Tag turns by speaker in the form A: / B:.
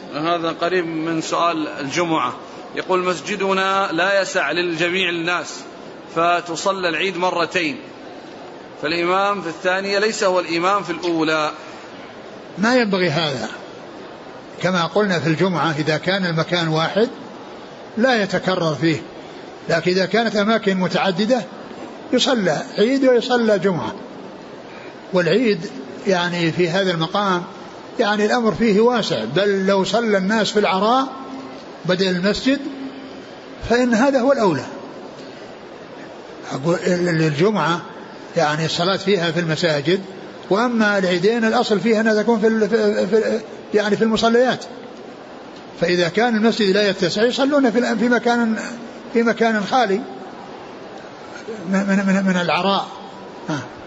A: هذا قريب من سؤال الجمعة. يقول مسجدنا لا يسع للجميع الناس فتصلى العيد مرتين، فالإمام في الثانية ليس هو الإمام في الأولى.
B: ما ينبغي هذا، كما قلنا في الجمعة إذا كان المكان واحد لا يتكرر فيه، لكن إذا كانت أماكن متعددة يصلى عيد ويصلى جمعة. والعيد يعني في هذا المقام يعني الأمر فيه واسع، بل لو صلى الناس في العراء بدل المسجد فإن هذا هو الأولى. أقول الجمعة يعني الصلاة فيها في المساجد، وأما العيدين الأصل فيها أنها تكون يعني في المصليات. فإذا كان المسجد لا يتسع يصلون في مكان خالي من العراء.